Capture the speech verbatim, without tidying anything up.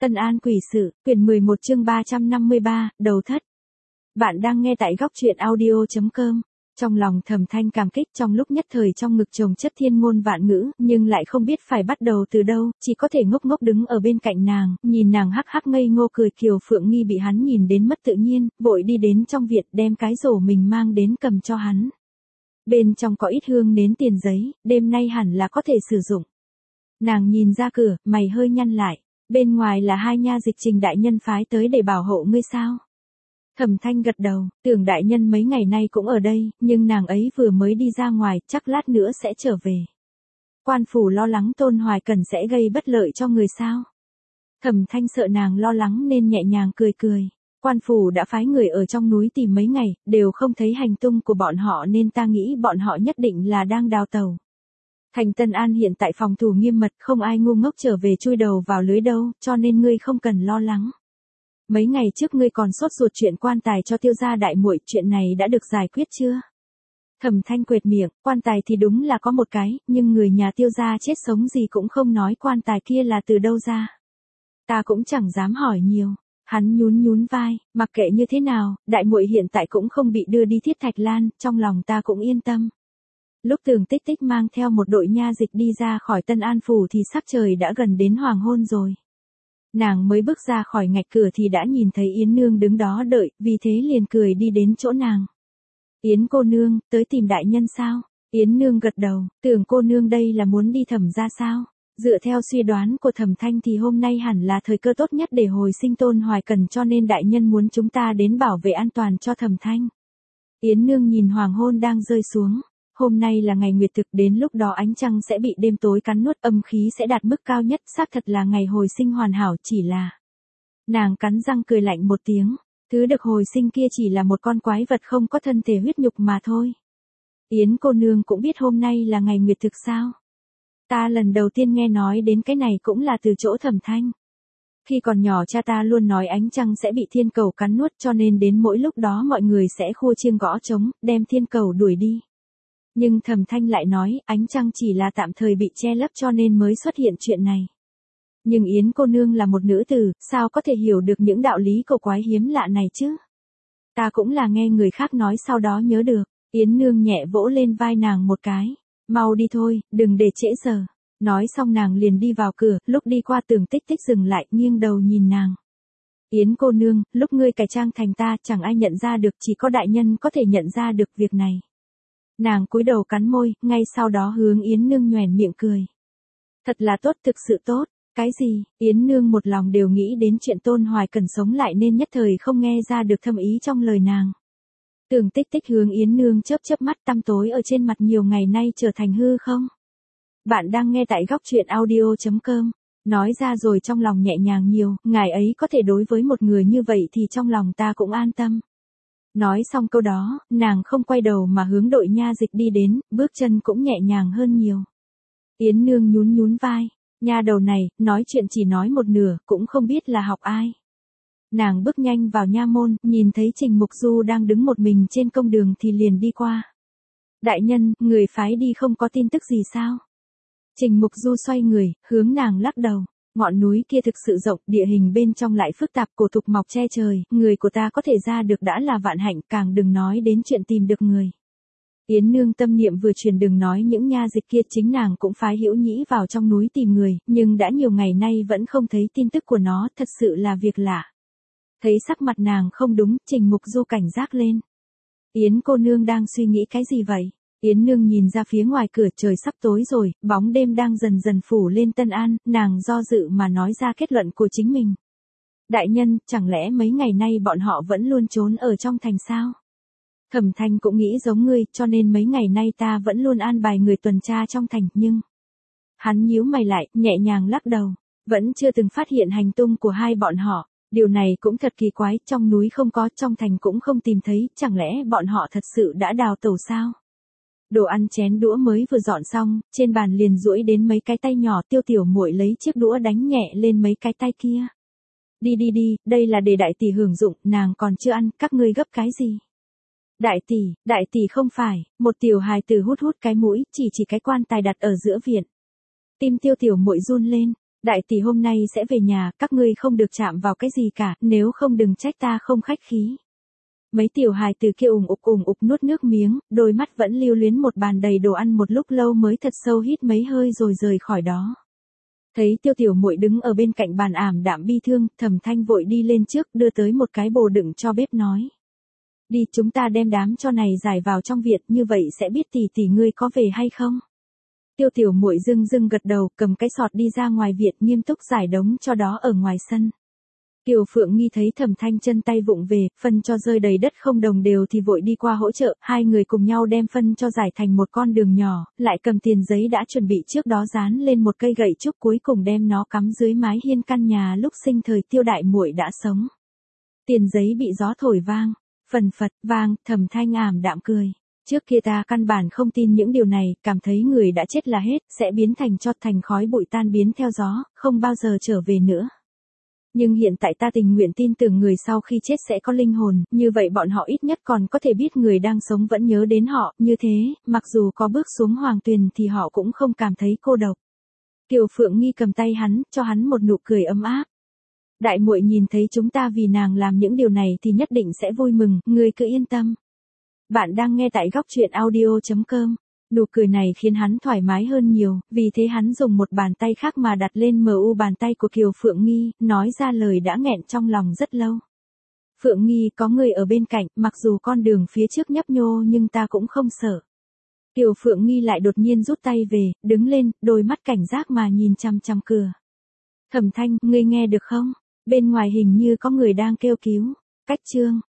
Tân An quỷ sự, quyển mười một chương ba trăm năm mươi ba, đầu thất. Bạn đang nghe tại góc truyện audio chấm com. Trong lòng Thẩm Thanh cảm kích, trong lúc nhất thời trong ngực chồng chất thiên ngôn vạn ngữ, nhưng lại không biết phải bắt đầu từ đâu, chỉ có thể ngốc ngốc đứng ở bên cạnh nàng, nhìn nàng hắc hắc ngây ngô cười. Kiều Phượng Nghi bị hắn nhìn đến mất tự nhiên, vội đi đến trong viện đem cái rổ mình mang đến cầm cho hắn. Bên trong có ít hương nến tiền giấy, đêm nay hẳn là có thể sử dụng. Nàng nhìn ra cửa, mày hơi nhăn lại. Bên ngoài là hai nha dịch Trình đại nhân phái tới để bảo hộ ngươi sao? Thẩm Thanh gật đầu, tưởng đại nhân mấy ngày nay cũng ở đây, nhưng nàng ấy vừa mới đi ra ngoài, chắc lát nữa sẽ trở về. Quan phủ lo lắng Tôn Hoài Cần sẽ gây bất lợi cho người sao? Thẩm Thanh sợ nàng lo lắng nên nhẹ nhàng cười cười. Quan phủ đã phái người ở trong núi tìm mấy ngày, đều không thấy hành tung của bọn họ nên ta nghĩ bọn họ nhất định là đang đào tàu. Thành Tân An hiện tại phòng thủ nghiêm mật, không ai ngu ngốc trở về chui đầu vào lưới đâu, cho nên ngươi không cần lo lắng. Mấy ngày trước ngươi còn sốt ruột chuyện quan tài cho Tiêu gia đại muội, chuyện này đã được giải quyết chưa? Thẩm Thanh quệt miệng, quan tài thì đúng là có một cái, nhưng người nhà Tiêu gia chết sống gì cũng không nói quan tài kia là từ đâu ra. Ta cũng chẳng dám hỏi nhiều. Hắn nhún nhún vai, mặc kệ như thế nào, đại muội hiện tại cũng không bị đưa đi Thiết Thạch Lan, trong lòng ta cũng yên tâm. Lúc Tường Tích Tích mang theo một đội nha dịch đi ra khỏi Tân An phủ thì sắc trời đã gần đến hoàng hôn rồi. Nàng mới bước ra khỏi ngạch cửa thì đã nhìn thấy Yến Nương đứng đó đợi, vì thế liền cười đi đến chỗ nàng. Yến cô nương, tới tìm đại nhân sao? Yến Nương gật đầu, tưởng cô nương đây là muốn đi Thẩm ra sao? Dựa theo suy đoán của Thẩm Thanh thì hôm nay hẳn là thời cơ tốt nhất để hồi sinh Tôn Hoài Cần, cho nên đại nhân muốn chúng ta đến bảo vệ an toàn cho Thẩm Thanh. Yến Nương nhìn hoàng hôn đang rơi xuống. Hôm nay là ngày nguyệt thực, đến lúc đó ánh trăng sẽ bị đêm tối cắn nuốt, âm khí sẽ đạt mức cao nhất, xác thật là ngày hồi sinh hoàn hảo, chỉ là... Nàng cắn răng cười lạnh một tiếng, thứ được hồi sinh kia chỉ là một con quái vật không có thân thể huyết nhục mà thôi. Yến cô nương cũng biết hôm nay là ngày nguyệt thực sao? Ta lần đầu tiên nghe nói đến cái này cũng là từ chỗ Thẩm Thanh. Khi còn nhỏ cha ta luôn nói ánh trăng sẽ bị thiên cầu cắn nuốt, cho nên đến mỗi lúc đó mọi người sẽ khua chiêng gõ trống, đem thiên cầu đuổi đi. Nhưng Thẩm Thanh lại nói, ánh trăng chỉ là tạm thời bị che lấp cho nên mới xuất hiện chuyện này. Nhưng Yến cô nương là một nữ tử, sao có thể hiểu được những đạo lý cổ quái hiếm lạ này chứ? Ta cũng là nghe người khác nói sau đó nhớ được. Yến Nương nhẹ vỗ lên vai nàng một cái. Mau đi thôi, đừng để trễ giờ. Nói xong nàng liền đi vào cửa, lúc đi qua Tường Tích Tích dừng lại, nghiêng đầu nhìn nàng. Yến cô nương, lúc ngươi cải trang thành ta chẳng ai nhận ra được, chỉ có đại nhân có thể nhận ra được việc này. Nàng cúi đầu cắn môi, ngay sau đó hướng Yến Nương nhoẻn miệng cười. Thật là tốt, thực sự tốt. Cái gì? Yến Nương một lòng đều nghĩ đến chuyện Tôn Hoài Cần sống lại nên nhất thời không nghe ra được thâm ý trong lời nàng. Tường Tích Tích hướng Yến Nương chớp chớp mắt, tăm tối ở trên mặt nhiều ngày nay trở thành hư không? Bạn đang nghe tại góc truyện audio chấm com. Nói ra rồi trong lòng nhẹ nhàng nhiều, ngài ấy có thể đối với một người như vậy thì trong lòng ta cũng an tâm. Nói xong câu đó, nàng không quay đầu mà hướng đội nha dịch đi đến, bước chân cũng nhẹ nhàng hơn nhiều. Yến Nương nhún nhún vai, nha đầu này, nói chuyện chỉ nói một nửa, cũng không biết là học ai. Nàng bước nhanh vào nha môn, nhìn thấy Trình Mục Du đang đứng một mình trên công đường thì liền đi qua. Đại nhân, người phái đi không có tin tức gì sao? Trình Mục Du xoay người, hướng nàng lắc đầu. Ngọn núi kia thực sự rộng, địa hình bên trong lại phức tạp, cổ thụ mọc che trời, người của ta có thể ra được đã là vạn hạnh, càng đừng nói đến chuyện tìm được người. Yến Nương tâm niệm vừa truyền, đừng nói những nha dịch kia, chính nàng cũng phái Hữu Nhĩ vào trong núi tìm người, nhưng đã nhiều ngày nay vẫn không thấy tin tức của nó, thật sự là việc lạ. Thấy sắc mặt nàng không đúng, Trình Mục Du cảnh giác lên. Yến cô nương đang suy nghĩ cái gì vậy? Yến Nương nhìn ra phía ngoài cửa, trời sắp tối rồi, bóng đêm đang dần dần phủ lên Tân An, nàng do dự mà nói ra kết luận của chính mình. Đại nhân, chẳng lẽ mấy ngày nay bọn họ vẫn luôn trốn ở trong thành sao? Thẩm Thanh cũng nghĩ giống ngươi, cho nên mấy ngày nay ta vẫn luôn an bài người tuần tra trong thành, nhưng... Hắn nhíu mày lại, nhẹ nhàng lắc đầu, vẫn chưa từng phát hiện hành tung của hai bọn họ. Điều này cũng thật kỳ quái, trong núi không có, trong thành cũng không tìm thấy, chẳng lẽ bọn họ thật sự đã đào tẩu sao? Đồ ăn chén đũa mới vừa dọn xong, trên bàn liền duỗi đến mấy cái tay nhỏ, Tiêu tiểu muội lấy chiếc đũa đánh nhẹ lên mấy cái tay kia. Đi đi đi, đây là để đại tỷ hưởng dụng, nàng còn chưa ăn, các ngươi gấp cái gì? Đại tỷ, đại tỷ không phải, một tiểu hài tử hút hút cái mũi, chỉ chỉ cái quan tài đặt ở giữa viện. Tim Tiêu tiểu muội run lên, Đại tỷ hôm nay sẽ về nhà, các ngươi không được chạm vào cái gì cả, nếu không đừng trách ta không khách khí. Mấy tiểu hài từ kia ủng ục ủng ục nuốt nước miếng, đôi mắt vẫn lưu luyến một bàn đầy đồ ăn một lúc lâu mới thật sâu hít mấy hơi rồi rời khỏi đó. Thấy Tiêu tiểu muội đứng ở bên cạnh bàn ảm đạm bi thương, Thẩm Thanh vội đi lên trước đưa tới một cái bồ đựng cho bếp nói. Đi, chúng ta đem đám cho này giải vào trong viện, như vậy sẽ biết tỷ tỷ ngươi có về hay không. Tiêu tiểu muội dưng dưng gật đầu, cầm cái sọt đi ra ngoài viện nghiêm túc giải đống cho đó ở ngoài sân. Kiều Phượng Nghi thấy Thẩm Thanh chân tay vụng về, phân cho rơi đầy đất không đồng đều thì vội đi qua hỗ trợ, hai người cùng nhau đem phân cho giải thành một con đường nhỏ, lại cầm tiền giấy đã chuẩn bị trước đó dán lên một cây gậy trúc cuối cùng đem nó cắm dưới mái hiên căn nhà lúc sinh thời Tiêu đại muội đã sống. Tiền giấy bị gió thổi vang, phần phật vang, Thẩm Thanh ảm đạm cười. Trước kia ta căn bản không tin những điều này, cảm thấy người đã chết là hết, sẽ biến thành tro thành khói bụi tan biến theo gió, không bao giờ trở về nữa. Nhưng hiện tại ta tình nguyện tin tưởng người sau khi chết sẽ có linh hồn, như vậy bọn họ ít nhất còn có thể biết người đang sống vẫn nhớ đến họ, như thế, mặc dù có bước xuống hoàng tuyền thì họ cũng không cảm thấy cô độc. Kiều Phượng Nghi cầm tay hắn, cho hắn một nụ cười ấm áp. Đại muội nhìn thấy chúng ta vì nàng làm những điều này thì nhất định sẽ vui mừng, ngươi cứ yên tâm. Bạn đang nghe tại góc truyện audio chấm com. Nụ cười này khiến hắn thoải mái hơn nhiều, vì thế hắn dùng một bàn tay khác mà đặt lên mờ u bàn tay của Kiều Phượng Nghi, nói ra lời đã nghẹn trong lòng rất lâu. Phượng Nghi, có người ở bên cạnh, mặc dù con đường phía trước nhấp nhô nhưng ta cũng không sợ. Kiều Phượng Nghi lại đột nhiên rút tay về, đứng lên, đôi mắt cảnh giác mà nhìn chằm chằm cửa. Thẩm Thanh, ngươi nghe được không? Bên ngoài hình như có người đang kêu cứu. Cách chương.